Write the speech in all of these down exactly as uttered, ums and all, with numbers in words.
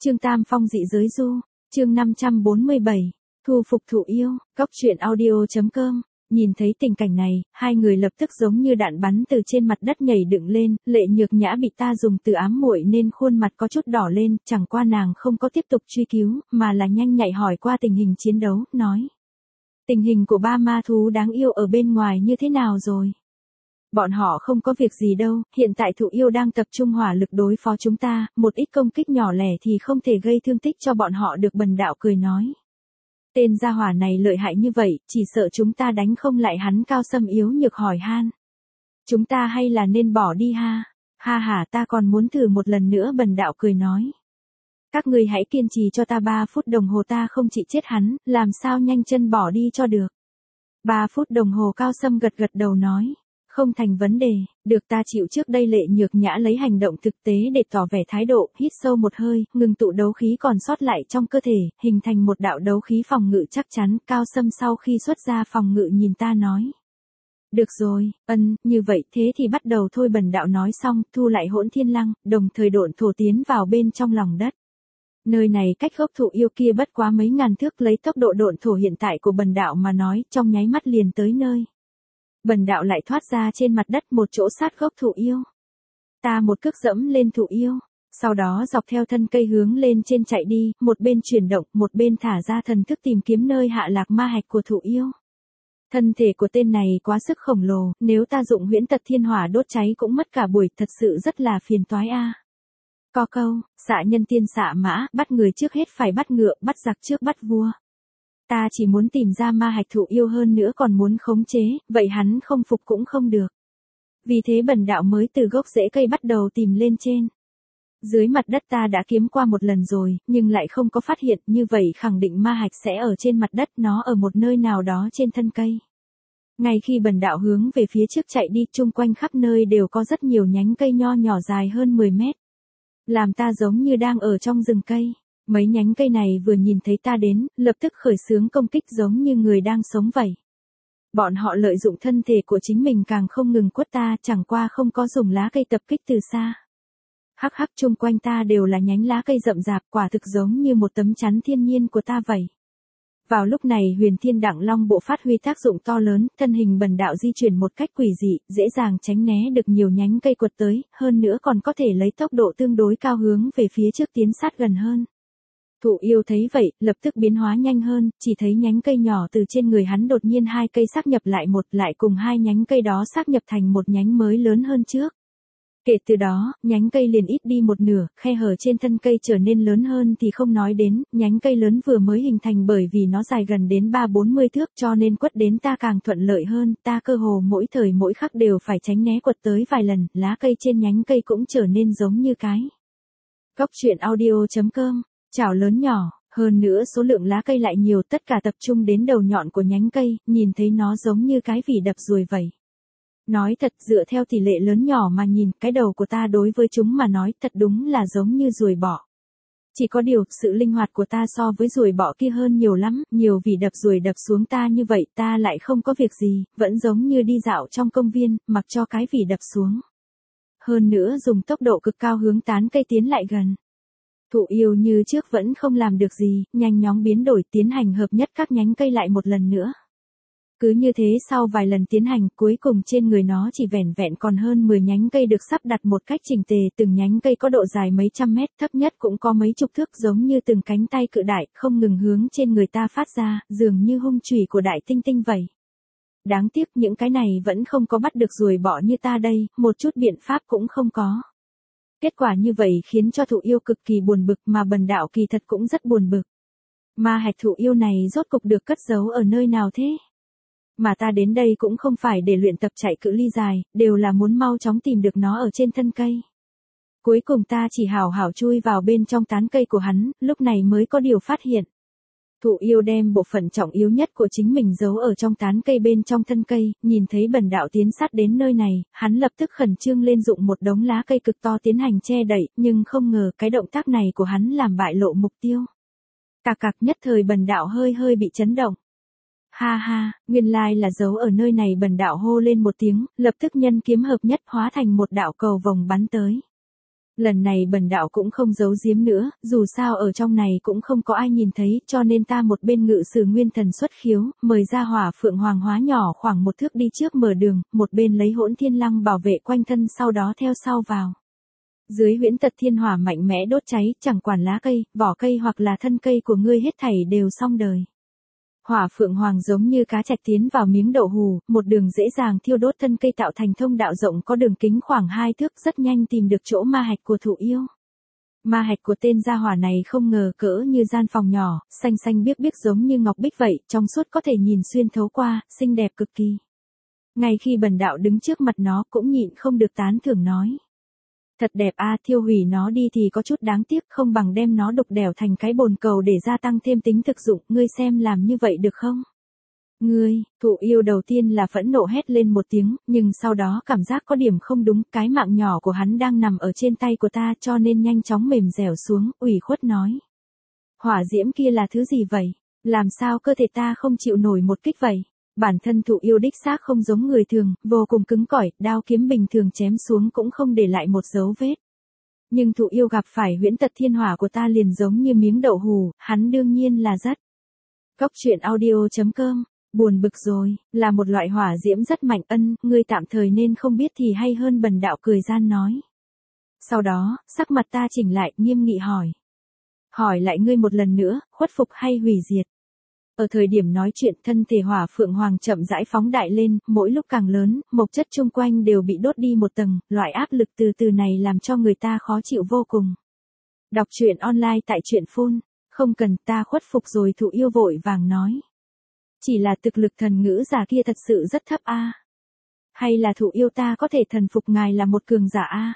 Chương Tam Phong dị giới du, chương năm trăm bốn mươi bảy, thu phục Thụ Yêu, cóc truyện audio.com. Nhìn thấy tình cảnh này, hai người lập tức giống như đạn bắn từ trên mặt đất nhảy dựng lên, Lệ Nhược Nhã bị ta dùng từ ám muội nên khuôn mặt có chút đỏ lên, chẳng qua nàng không có tiếp tục truy cứu, mà là nhanh nhạy hỏi qua tình hình chiến đấu, nói. Tình hình của ba ma thú đáng yêu ở bên ngoài như thế nào rồi? Bọn họ không có việc gì đâu, hiện tại Thụ Yêu đang tập trung hỏa lực đối phó chúng ta, một ít công kích nhỏ lẻ thì không thể gây thương tích cho bọn họ được. Bần đạo cười nói. Tên gia hỏa này lợi hại như vậy, chỉ sợ chúng ta đánh không lại hắn. Cao Sâm yếu nhược hỏi han. Chúng ta hay là nên bỏ đi ha? Ha ha, ta còn muốn thử một lần nữa. Bần đạo cười nói. Các ngươi hãy kiên trì cho ta ba phút đồng hồ, ta không chỉ chết hắn, làm sao nhanh chân bỏ đi cho được. Ba phút đồng hồ. Cao Sâm gật gật đầu nói. Không thành vấn đề, được ta chịu trước đây. Lệ Nhược Nhã lấy hành động thực tế để tỏ vẻ thái độ, hít sâu một hơi, ngừng tụ đấu khí còn sót lại trong cơ thể, hình thành một đạo đấu khí phòng ngự chắc chắn. Cao Sâm sau khi xuất ra phòng ngự nhìn ta nói. Được rồi, ân, như vậy thế thì bắt đầu thôi. Bần đạo nói xong, thu lại Hỗn Thiên Lăng, đồng thời độn thổ tiến vào bên trong lòng đất. Nơi này cách gốc Thụ Yêu kia bất quá mấy ngàn thước, lấy tốc độ độn thổ hiện tại của bần đạo mà nói, trong nháy mắt liền tới nơi. Bần đạo lại thoát ra trên mặt đất một chỗ sát gốc Thụ Yêu. Ta một cước dẫm lên Thụ Yêu, sau đó dọc theo thân cây hướng lên trên chạy đi, một bên chuyển động, một bên thả ra thần thức tìm kiếm nơi hạ lạc ma hạch của Thụ Yêu. Thân thể của tên này quá sức khổng lồ, nếu ta dụng huyễn tật thiên hỏa đốt cháy cũng mất cả buổi, thật sự rất là phiền toái a. À. Co câu, xạ nhân tiên xạ mã, bắt người trước hết phải bắt ngựa, bắt giặc trước bắt vua. Ta chỉ muốn tìm ra ma hạch Thụ Yêu, hơn nữa còn muốn khống chế, vậy hắn không phục cũng không được. Vì thế bần đạo mới từ gốc rễ cây bắt đầu tìm lên trên. Dưới mặt đất ta đã kiếm qua một lần rồi, nhưng lại không có phát hiện, như vậy khẳng định ma hạch sẽ ở trên mặt đất, nó ở một nơi nào đó trên thân cây. Ngay khi bần đạo hướng về phía trước chạy đi, chung quanh khắp nơi đều có rất nhiều nhánh cây nho nhỏ dài hơn mười mét. Làm ta giống như đang ở trong rừng cây. Mấy nhánh cây này vừa nhìn thấy ta đến, lập tức khởi xướng công kích giống như người đang sống vậy. Bọn họ lợi dụng thân thể của chính mình càng không ngừng quất ta, chẳng qua không có dùng lá cây tập kích từ xa. Hắc hắc, chung quanh ta đều là nhánh lá cây rậm rạp, quả thực giống như một tấm chắn thiên nhiên của ta vậy. Vào lúc này Huyền Thiên Đặng Long bộ phát huy tác dụng to lớn, thân hình bần đạo di chuyển một cách quỷ dị, dễ dàng tránh né được nhiều nhánh cây quật tới, hơn nữa còn có thể lấy tốc độ tương đối cao hướng về phía trước tiến sát gần hơn. Thụ Yêu thấy vậy, lập tức biến hóa nhanh hơn, chỉ thấy nhánh cây nhỏ từ trên người hắn đột nhiên hai cây sáp nhập lại một, lại cùng hai nhánh cây đó sáp nhập thành một nhánh mới lớn hơn trước. Kể từ đó, nhánh cây liền ít đi một nửa, khe hở trên thân cây trở nên lớn hơn thì không nói đến, nhánh cây lớn vừa mới hình thành bởi vì nó dài gần đến ba bốn mươi thước cho nên quất đến ta càng thuận lợi hơn, ta cơ hồ mỗi thời mỗi khắc đều phải tránh né quật tới vài lần, lá cây trên nhánh cây cũng trở nên giống như cái. Cóc truyện audio.com. Chảo lớn nhỏ, hơn nữa số lượng lá cây lại nhiều, tất cả tập trung đến đầu nhọn của nhánh cây, nhìn thấy nó giống như cái vỉ đập ruồi vậy. Nói thật, dựa theo tỷ lệ lớn nhỏ mà nhìn, cái đầu của ta đối với chúng mà nói thật đúng là giống như ruồi bọ. Chỉ có điều, sự linh hoạt của ta so với ruồi bọ kia hơn nhiều lắm, nhiều vỉ đập ruồi đập xuống ta như vậy, ta lại không có việc gì, vẫn giống như đi dạo trong công viên, mặc cho cái vỉ đập xuống. Hơn nữa dùng tốc độ cực cao hướng tán cây tiến lại gần. Thụ Yêu như trước vẫn không làm được gì, nhanh chóng biến đổi tiến hành hợp nhất các nhánh cây lại một lần nữa. Cứ như thế sau vài lần tiến hành, cuối cùng trên người nó chỉ vẻn vẹn còn hơn mười nhánh cây được sắp đặt một cách chỉnh tề, từng nhánh cây có độ dài mấy trăm mét, thấp nhất cũng có mấy chục thước, giống như từng cánh tay cự đại, không ngừng hướng trên người ta phát ra, dường như hung chùy của đại tinh tinh vậy. Đáng tiếc những cái này vẫn không có bắt được ruồi bọ như ta đây, một chút biện pháp cũng không có. Kết quả như vậy khiến cho Thụ Yêu cực kỳ buồn bực, mà bần đạo kỳ thật cũng rất buồn bực. Ma hạch Thụ Yêu này rốt cục được cất giấu ở nơi nào thế? Mà ta đến đây cũng không phải để luyện tập chạy cự ly dài, đều là muốn mau chóng tìm được nó ở trên thân cây. Cuối cùng ta chỉ hảo hảo chui vào bên trong tán cây của hắn, lúc này mới có điều phát hiện. Thụ Yêu đem bộ phận trọng yếu nhất của chính mình giấu ở trong tán cây bên trong thân cây, nhìn thấy bần đạo tiến sát đến nơi này, hắn lập tức khẩn trương lên dụng một đống lá cây cực to tiến hành che đậy, nhưng không ngờ cái động tác này của hắn làm bại lộ mục tiêu. Cạc cạc, nhất thời bần đạo hơi hơi bị chấn động. Ha ha, nguyên lai là giấu ở nơi này. Bần đạo hô lên một tiếng, lập tức nhân kiếm hợp nhất hóa thành một đạo cầu vồng bắn tới. Lần này bần đạo cũng không giấu giếm nữa, dù sao ở trong này cũng không có ai nhìn thấy, cho nên ta một bên ngự sử nguyên thần xuất khiếu, mời ra hỏa phượng hoàng hóa nhỏ khoảng một thước đi trước mở đường, một bên lấy hỗn thiên lăng bảo vệ quanh thân sau đó theo sau vào. Dưới huyễn tật thiên hỏa mạnh mẽ đốt cháy, chẳng quản lá cây, vỏ cây hoặc là thân cây của ngươi hết thảy đều xong đời. Hỏa phượng hoàng giống như cá trạch tiến vào miếng đậu hù, một đường dễ dàng thiêu đốt thân cây tạo thành thông đạo rộng có đường kính khoảng hai thước, rất nhanh tìm được chỗ ma hạch của thụ yêu. Ma hạch của tên gia hỏa này không ngờ cỡ như gian phòng nhỏ, xanh xanh biếc biếc giống như ngọc bích vậy, trong suốt có thể nhìn xuyên thấu qua, xinh đẹp cực kỳ. Ngay khi bần đạo đứng trước mặt nó cũng nhịn không được tán thưởng nói. Thật đẹp a, thiêu hủy nó đi thì có chút đáng tiếc, không bằng đem nó đục đẻo thành cái bồn cầu để gia tăng thêm tính thực dụng, ngươi xem làm như vậy được không? Ngươi, thụ yêu đầu tiên là phẫn nộ hét lên một tiếng, nhưng sau đó cảm giác có điểm không đúng, cái mạng nhỏ của hắn đang nằm ở trên tay của ta cho nên nhanh chóng mềm dẻo xuống, ủy khuất nói. Hỏa diễm kia là thứ gì vậy? Làm sao cơ thể ta không chịu nổi một kích vậy? Bản thân thụ yêu đích xác không giống người thường, vô cùng cứng cỏi, đao kiếm bình thường chém xuống cũng không để lại một dấu vết. Nhưng thụ yêu gặp phải huyễn tật thiên hỏa của ta liền giống như miếng đậu hù, hắn đương nhiên là rất. Cốc truyện audio chấm com, buồn bực rồi, là một loại hỏa diễm rất mạnh, ân, ngươi tạm thời nên không biết thì hay hơn, bần đạo cười gian nói. Sau đó, sắc mặt ta chỉnh lại, nghiêm nghị hỏi. Hỏi lại ngươi một lần nữa, khuất phục hay hủy diệt? Ở thời điểm nói chuyện thân thể hỏa phượng hoàng chậm rãi phóng đại lên, mỗi lúc càng lớn, mộc chất chung quanh đều bị đốt đi một tầng, loại áp lực từ từ này làm cho người ta khó chịu vô cùng. Đọc truyện online tại truyện phun, không cần, ta khuất phục rồi, thụ yêu vội vàng nói. Chỉ là thực lực thần ngữ giả kia thật sự rất thấp a. Hay là thụ yêu ta có thể thần phục ngài là một cường giả a?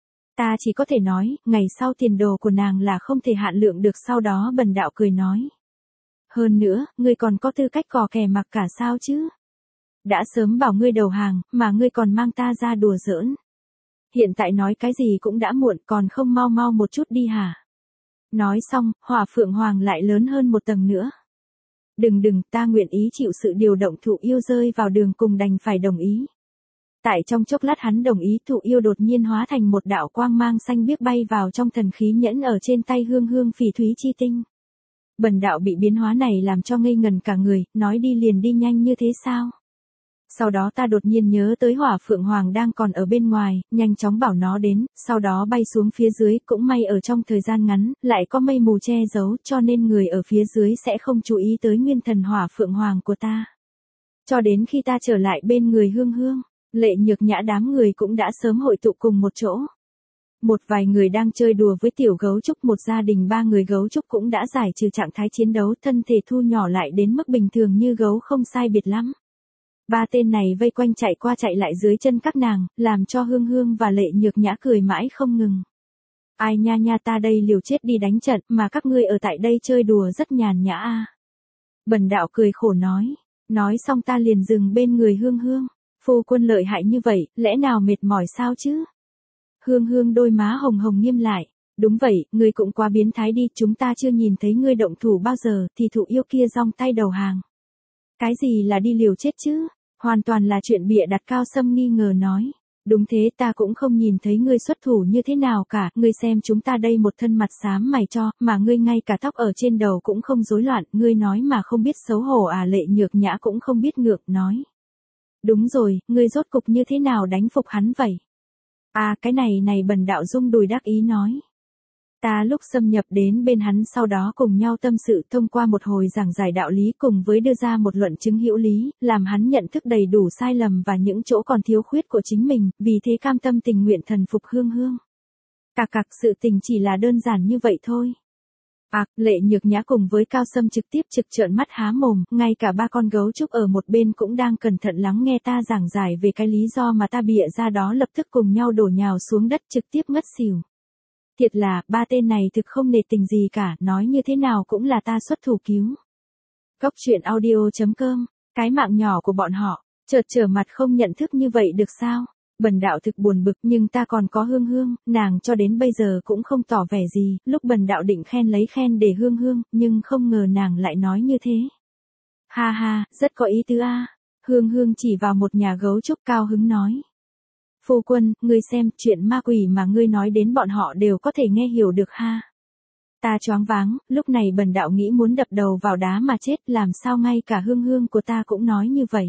Ta chỉ có thể nói, ngày sau tiền đồ của nàng là không thể hạn lượng được, sau đó bần đạo cười nói. Hơn nữa, ngươi còn có tư cách cò kè mặc cả sao chứ? Đã sớm bảo ngươi đầu hàng, mà ngươi còn mang ta ra đùa giỡn. Hiện tại nói cái gì cũng đã muộn, còn không mau mau một chút đi hả? Nói xong, hỏa phượng hoàng lại lớn hơn một tầng nữa. Đừng đừng, ta nguyện ý chịu sự điều động, thụ yêu rơi vào đường cùng đành phải đồng ý. Tại trong chốc lát hắn đồng ý, thụ yêu đột nhiên hóa thành một đạo quang mang xanh biếc bay vào trong thần khí nhẫn ở trên tay hương hương phỉ thúy chi tinh. Bần đạo bị biến hóa này làm cho ngây ngần cả người, nói đi liền đi nhanh như thế sao? Sau đó ta đột nhiên nhớ tới hỏa phượng hoàng đang còn ở bên ngoài, nhanh chóng bảo nó đến, sau đó bay xuống phía dưới, cũng may ở trong thời gian ngắn, lại có mây mù che giấu, cho nên người ở phía dưới sẽ không chú ý tới nguyên thần hỏa phượng hoàng của ta. Cho đến khi ta trở lại bên người hương hương, Lệ Nhược Nhã đám người cũng đã sớm hội tụ cùng một chỗ. Một vài người đang chơi đùa với tiểu gấu trúc, một gia đình ba người gấu trúc cũng đã giải trừ trạng thái chiến đấu, thân thể thu nhỏ lại đến mức bình thường như gấu không sai biệt lắm. Ba tên này vây quanh chạy qua chạy lại dưới chân các nàng, làm cho Hương Hương và Lệ Nhược Nhã cười mãi không ngừng. Ai nha nha, ta đây liều chết đi đánh trận, mà các ngươi ở tại đây chơi đùa rất nhàn nhã a. Bần đạo cười khổ nói, nói xong ta liền dừng bên người Hương Hương. Phu quân lợi hại như vậy, lẽ nào mệt mỏi sao chứ? Hương Hương đôi má hồng hồng nghiêm lại. Đúng vậy, ngươi cũng quá biến thái đi, chúng ta chưa nhìn thấy ngươi động thủ bao giờ, thì thụ yêu kia giong tay đầu hàng. Cái gì là đi liều chết chứ? Hoàn toàn là chuyện bịa đặt, Cao Sâm nghi ngờ nói. Đúng thế, ta cũng không nhìn thấy ngươi xuất thủ như thế nào cả, ngươi xem chúng ta đây một thân mặt xám mày cho, mà ngươi ngay cả tóc ở trên đầu cũng không rối loạn, ngươi nói mà không biết xấu hổ à? Lệ Nhược Nhã cũng không biết ngượng nói. Đúng rồi, ngươi rốt cục như thế nào đánh phục hắn vậy? À, cái này này, bần đạo rung đùi đắc ý nói. Ta lúc xâm nhập đến bên hắn sau đó cùng nhau tâm sự, thông qua một hồi giảng giải đạo lý cùng với đưa ra một luận chứng hữu lý, làm hắn nhận thức đầy đủ sai lầm và những chỗ còn thiếu khuyết của chính mình, vì thế cam tâm tình nguyện thần phục Hương Hương. Cạc cạc, sự tình chỉ là đơn giản như vậy thôi. À, Lệ Nhược Nhã cùng với Cao Sâm trực tiếp trực trợn mắt há mồm, ngay cả ba con gấu trúc ở một bên cũng đang cẩn thận lắng nghe ta giảng giải về cái lý do mà ta bịa ra đó, lập tức cùng nhau đổ nhào xuống đất trực tiếp ngất xỉu. Thiệt là, ba tên này thực không nể tình gì cả, nói như thế nào cũng là ta xuất thủ cứu. Cốc truyện audio chấm com, cái mạng nhỏ của bọn họ, chợt trở mặt không nhận thức như vậy được sao? Bần đạo thực buồn bực, nhưng ta còn có Hương Hương, nàng cho đến bây giờ cũng không tỏ vẻ gì, lúc bần đạo định khen lấy khen để Hương Hương, nhưng không ngờ nàng lại nói như thế. Ha ha, rất có ý tứ a. Hương Hương chỉ vào một nhà gấu trúc cao hứng nói. Phu quân, ngươi xem, chuyện ma quỷ mà ngươi nói đến bọn họ đều có thể nghe hiểu được ha. Ta choáng váng, lúc này bần đạo nghĩ muốn đập đầu vào đá mà chết, làm sao ngay cả Hương Hương của ta cũng nói như vậy.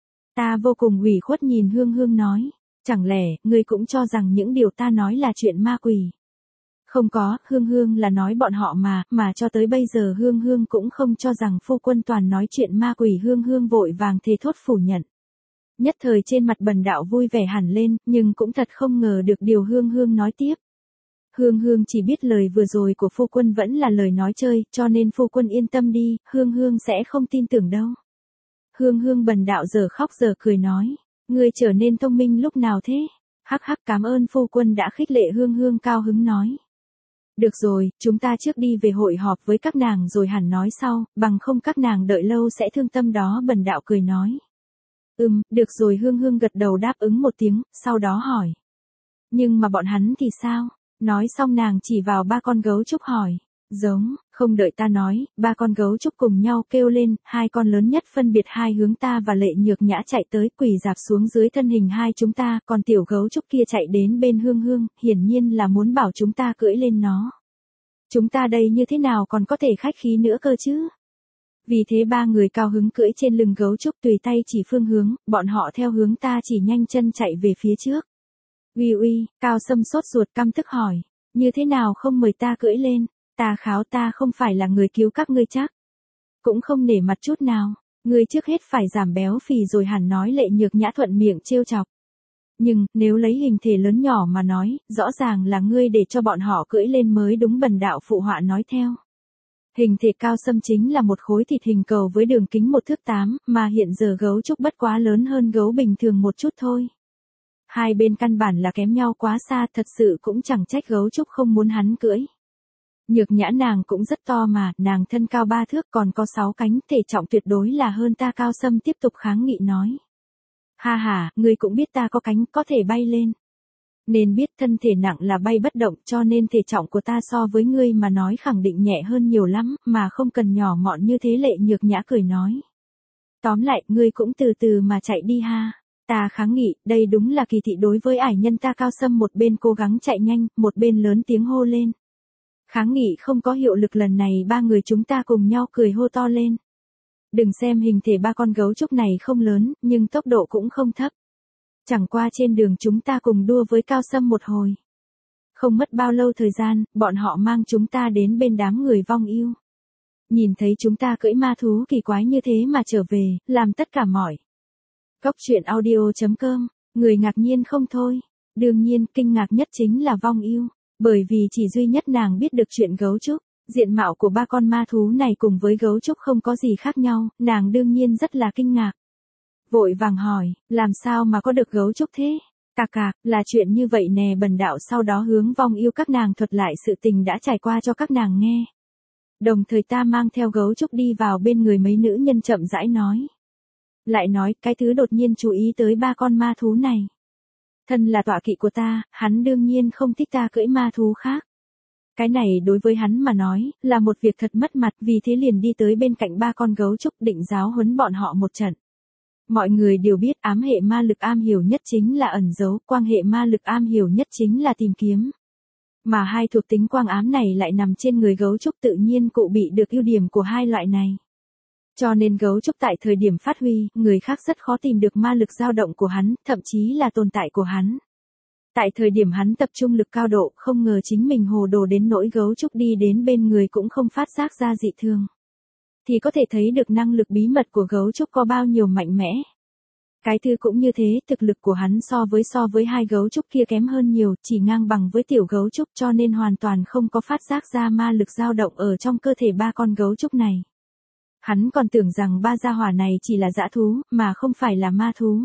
Ta vô cùng ủy khuất nhìn Hương Hương nói, chẳng lẽ, ngươi cũng cho rằng những điều ta nói là chuyện ma quỷ. Không có, Hương Hương là nói bọn họ mà, mà cho tới bây giờ Hương Hương cũng không cho rằng phu quân toàn nói chuyện ma quỷ. Hương Hương vội vàng thề thốt phủ nhận. Nhất thời trên mặt bần đạo vui vẻ hẳn lên, nhưng cũng thật không ngờ được điều Hương Hương nói tiếp. Hương Hương chỉ biết lời vừa rồi của phu quân vẫn là lời nói chơi, cho nên phu quân yên tâm đi, Hương Hương sẽ không tin tưởng đâu. Hương Hương bần đạo giờ khóc giờ cười nói, ngươi trở nên thông minh lúc nào thế? Hắc hắc, cảm ơn phu quân đã khích lệ. Hương Hương cao hứng nói. Được rồi, chúng ta trước đi về hội họp với các nàng rồi hẳn nói sau, bằng không các nàng đợi lâu sẽ thương tâm đó. Bần đạo cười nói. Ừm, được rồi. Hương Hương gật đầu đáp ứng một tiếng, sau đó hỏi. Nhưng mà bọn hắn thì sao? Nói xong nàng chỉ vào ba con gấu trúc hỏi. Giống, không đợi ta nói, ba con gấu trúc cùng nhau kêu lên, hai con lớn nhất phân biệt hai hướng ta và Lệ Nhược Nhã chạy tới, quỳ dạp xuống dưới thân hình hai chúng ta, còn tiểu gấu trúc kia chạy đến bên Hương Hương, hiển nhiên là muốn bảo chúng ta cưỡi lên nó. Chúng ta đây như thế nào còn có thể khách khí nữa cơ chứ? Vì thế ba người cao hứng cưỡi trên lưng gấu trúc tùy tay chỉ phương hướng, bọn họ theo hướng ta chỉ nhanh chân chạy về phía trước. Uy uy, Cao Sâm sốt ruột căm tức hỏi, như thế nào không mời ta cưỡi lên? Ta kháo ta không phải là người cứu các ngươi chắc. Cũng không nể mặt chút nào, ngươi trước hết phải giảm béo phì rồi hẳn nói. Lệ Nhược Nhã thuận miệng trêu chọc. Nhưng, nếu lấy hình thể lớn nhỏ mà nói, rõ ràng là ngươi để cho bọn họ cưỡi lên mới đúng. Bần đạo phụ họa nói theo. Hình thể Cao Sâm chính là một khối thịt hình cầu với đường kính một thước tám, mà hiện giờ gấu trúc bất quá lớn hơn gấu bình thường một chút thôi. Hai bên căn bản là kém nhau quá xa, thật sự cũng chẳng trách gấu trúc không muốn hắn cưỡi. Nhược Nhã nàng cũng rất to mà, nàng thân cao ba thước còn có sáu cánh, thể trọng tuyệt đối là hơn ta. Cao Sâm tiếp tục kháng nghị nói. Ha ha, ngươi cũng biết ta có cánh, có thể bay lên. Nên biết thân thể nặng là bay bất động, cho nên thể trọng của ta so với ngươi mà nói khẳng định nhẹ hơn nhiều lắm, mà không cần nhỏ mọn như thế. Lệ Nhược Nhã cười nói. Tóm lại, ngươi cũng từ từ mà chạy đi ha. Ta kháng nghị, đây đúng là kỳ thị đối với ải nhân ta. Cao Sâm một bên cố gắng chạy nhanh, một bên lớn tiếng hô lên. Kháng nghị không có hiệu lực lần này, ba người chúng ta cùng nhau cười hô to lên. Đừng xem hình thể ba con gấu trúc này không lớn, nhưng tốc độ cũng không thấp. Chẳng qua trên đường chúng ta cùng đua với Cao Sâm một hồi. Không mất bao lâu thời gian, bọn họ mang chúng ta đến bên đám người vong yêu. Nhìn thấy chúng ta cưỡi ma thú kỳ quái như thế mà trở về, làm tất cả mỏi. Góc truyện audio chấm com, người ngạc nhiên không thôi. Đương nhiên, kinh ngạc nhất chính là vong yêu. Bởi vì chỉ duy nhất nàng biết được chuyện gấu trúc, diện mạo của ba con ma thú này cùng với gấu trúc không có gì khác nhau, nàng đương nhiên rất là kinh ngạc. Vội vàng hỏi, làm sao mà có được gấu trúc thế? Cạc cạc, là chuyện như vậy nè. Bần đạo sau đó hướng vong yêu các nàng thuật lại sự tình đã trải qua cho các nàng nghe. Đồng thời ta mang theo gấu trúc đi vào bên người mấy nữ nhân chậm rãi nói. Lại nói, cái thứ đột nhiên chú ý tới ba con ma thú này. Thân là tọa kỵ của ta, hắn đương nhiên không thích ta cưỡi ma thú khác. Cái này đối với hắn mà nói, là một việc thật mất mặt, vì thế liền đi tới bên cạnh ba con gấu trúc định giáo huấn bọn họ một trận. Mọi người đều biết ám hệ ma lực am hiểu nhất chính là ẩn giấu, quang hệ ma lực am hiểu nhất chính là tìm kiếm. Mà hai thuộc tính quang ám này lại nằm trên người gấu trúc, tự nhiên cụ bị được ưu điểm của hai loại này. Cho nên gấu trúc tại thời điểm phát huy, người khác rất khó tìm được ma lực dao động của hắn, thậm chí là tồn tại của hắn. Tại thời điểm hắn tập trung lực cao độ, không ngờ chính mình hồ đồ đến nỗi gấu trúc đi đến bên người cũng không phát giác ra dị thường. Thì có thể thấy được năng lực bí mật của gấu trúc có bao nhiêu mạnh mẽ. Cái thứ cũng như thế, thực lực của hắn so với so với hai gấu trúc kia kém hơn nhiều, chỉ ngang bằng với tiểu gấu trúc, cho nên hoàn toàn không có phát giác ra ma lực dao động ở trong cơ thể ba con gấu trúc này. Hắn còn tưởng rằng ba gia hỏa này chỉ là dã thú, mà không phải là ma thú.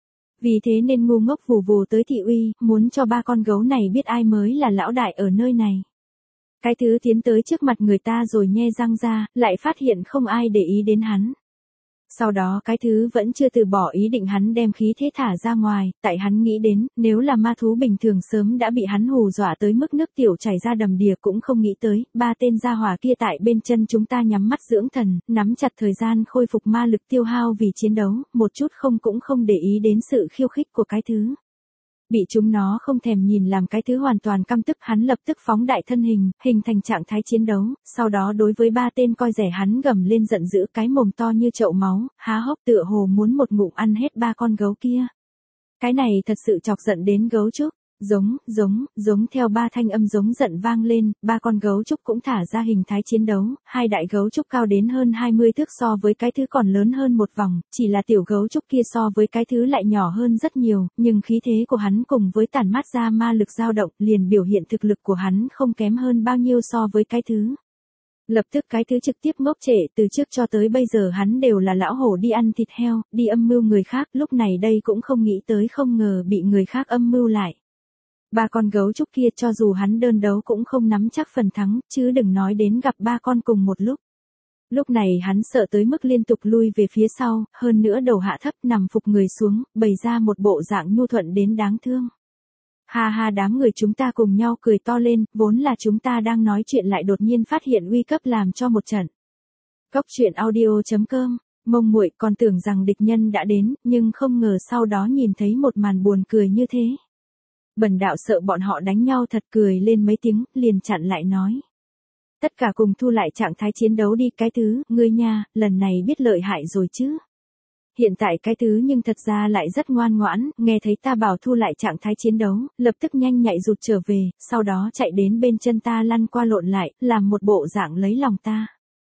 Vì thế nên ngu ngốc vù vù tới thị uy, muốn cho ba con gấu này biết ai mới là lão đại ở nơi này. Cái thứ tiến tới trước mặt người ta rồi nhe răng ra, lại phát hiện không ai để ý đến hắn. Sau đó cái thứ vẫn chưa từ bỏ ý định hắn đem khí thế thả ra ngoài, tại hắn nghĩ đến, nếu là ma thú bình thường sớm đã bị hắn hù dọa tới mức nước tiểu chảy ra đầm đìa, cũng không nghĩ tới, ba tên gia hỏa kia tại bên chân chúng ta nhắm mắt dưỡng thần, nắm chặt thời gian khôi phục ma lực tiêu hao vì chiến đấu, một chút không cũng không để ý đến sự khiêu khích của cái thứ. Bị chúng nó không thèm nhìn làm cái thứ hoàn toàn căm tức, hắn lập tức phóng đại thân hình, hình thành trạng thái chiến đấu, sau đó đối với ba tên coi rẻ hắn gầm lên giận dữ, cái mồm to như chậu máu, há hốc tựa hồ muốn một ngụm ăn hết ba con gấu kia. Cái này thật sự chọc giận đến gấu trúc. Giống, giống, giống theo ba thanh âm giống giận vang lên, ba con gấu trúc cũng thả ra hình thái chiến đấu, hai đại gấu trúc cao đến hơn hai mươi thước so với cái thứ còn lớn hơn một vòng, chỉ là tiểu gấu trúc kia so với cái thứ lại nhỏ hơn rất nhiều, nhưng khí thế của hắn cùng với tản mát ra ma lực dao động liền biểu hiện thực lực của hắn không kém hơn bao nhiêu so với cái thứ. Lập tức cái thứ trực tiếp ngốc trệ, từ trước cho tới bây giờ hắn đều là lão hổ đi ăn thịt heo, đi âm mưu người khác, lúc này đây cũng không nghĩ tới không ngờ bị người khác âm mưu lại. Ba con gấu trúc kia cho dù hắn đơn đấu cũng không nắm chắc phần thắng, chứ đừng nói đến gặp ba con cùng một lúc. Lúc này hắn sợ tới mức liên tục lui về phía sau, hơn nữa đầu hạ thấp nằm phục người xuống, bày ra một bộ dạng nhu thuận đến đáng thương. Ha ha, đám người chúng ta cùng nhau cười to lên, vốn là chúng ta đang nói chuyện lại đột nhiên phát hiện uy cấp làm cho một trận. Cốc truyện audio chấm com, mông muội còn tưởng rằng địch nhân đã đến, nhưng không ngờ sau đó nhìn thấy một màn buồn cười như thế. Bần đạo sợ bọn họ đánh nhau thật, cười lên mấy tiếng, liền chặn lại nói. Tất cả cùng thu lại trạng thái chiến đấu đi, cái thứ, ngươi nha, lần này biết lợi hại rồi chứ. Hiện tại cái thứ nhưng thật ra lại rất ngoan ngoãn, nghe thấy ta bảo thu lại trạng thái chiến đấu, lập tức nhanh nhạy rụt trở về, sau đó chạy đến bên chân ta lăn qua lộn lại, làm một bộ dạng lấy lòng ta.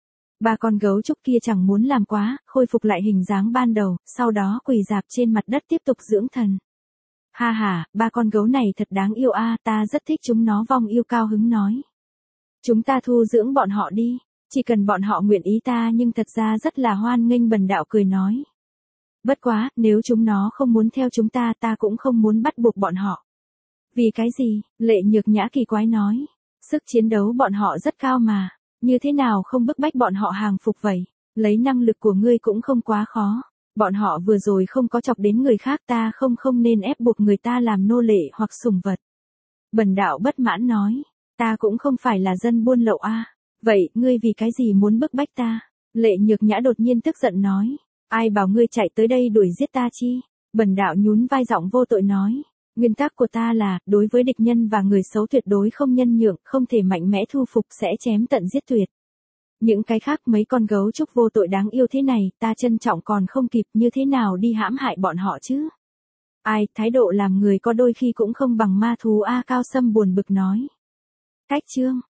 Ba con gấu trúc kia chẳng muốn làm quá, khôi phục lại hình dáng ban đầu, sau đó quỳ rạp trên mặt đất tiếp tục dưỡng thần. Ha ha, ba con gấu này thật đáng yêu a, ta rất thích chúng nó, vong yêu cao hứng nói. Chúng ta thu dưỡng bọn họ đi, chỉ cần bọn họ nguyện ý ta nhưng thật ra rất là hoan nghênh, bần đạo cười nói. Bất quá, nếu chúng nó không muốn theo chúng ta ta cũng không muốn bắt buộc bọn họ. Vì cái gì? Lệ Nhược Nhã kỳ quái nói. Sức chiến đấu bọn họ rất cao mà, như thế nào không bức bách bọn họ hàng phục vậy? Lấy năng lực của ngươi cũng không quá khó. Bọn họ vừa rồi không có chọc đến người khác, ta không không nên ép buộc người ta làm nô lệ hoặc sủng vật. Bần đạo bất mãn nói, ta cũng không phải là dân buôn lậu a. Vậy, ngươi vì cái gì muốn bức bách ta? Lệ Nhược Nhã đột nhiên tức giận nói, ai bảo ngươi chạy tới đây đuổi giết ta chi? Bần đạo nhún vai giọng vô tội nói, nguyên tắc của ta là, đối với địch nhân và người xấu tuyệt đối không nhân nhượng, không thể mạnh mẽ thu phục, sẽ chém tận giết tuyệt. Những cái khác mấy con gấu trúc vô tội đáng yêu thế này, ta trân trọng còn không kịp, như thế nào đi hãm hại bọn họ chứ? Ai, thái độ làm người có đôi khi cũng không bằng ma thú a. Cao Sâm buồn bực nói. Cách chương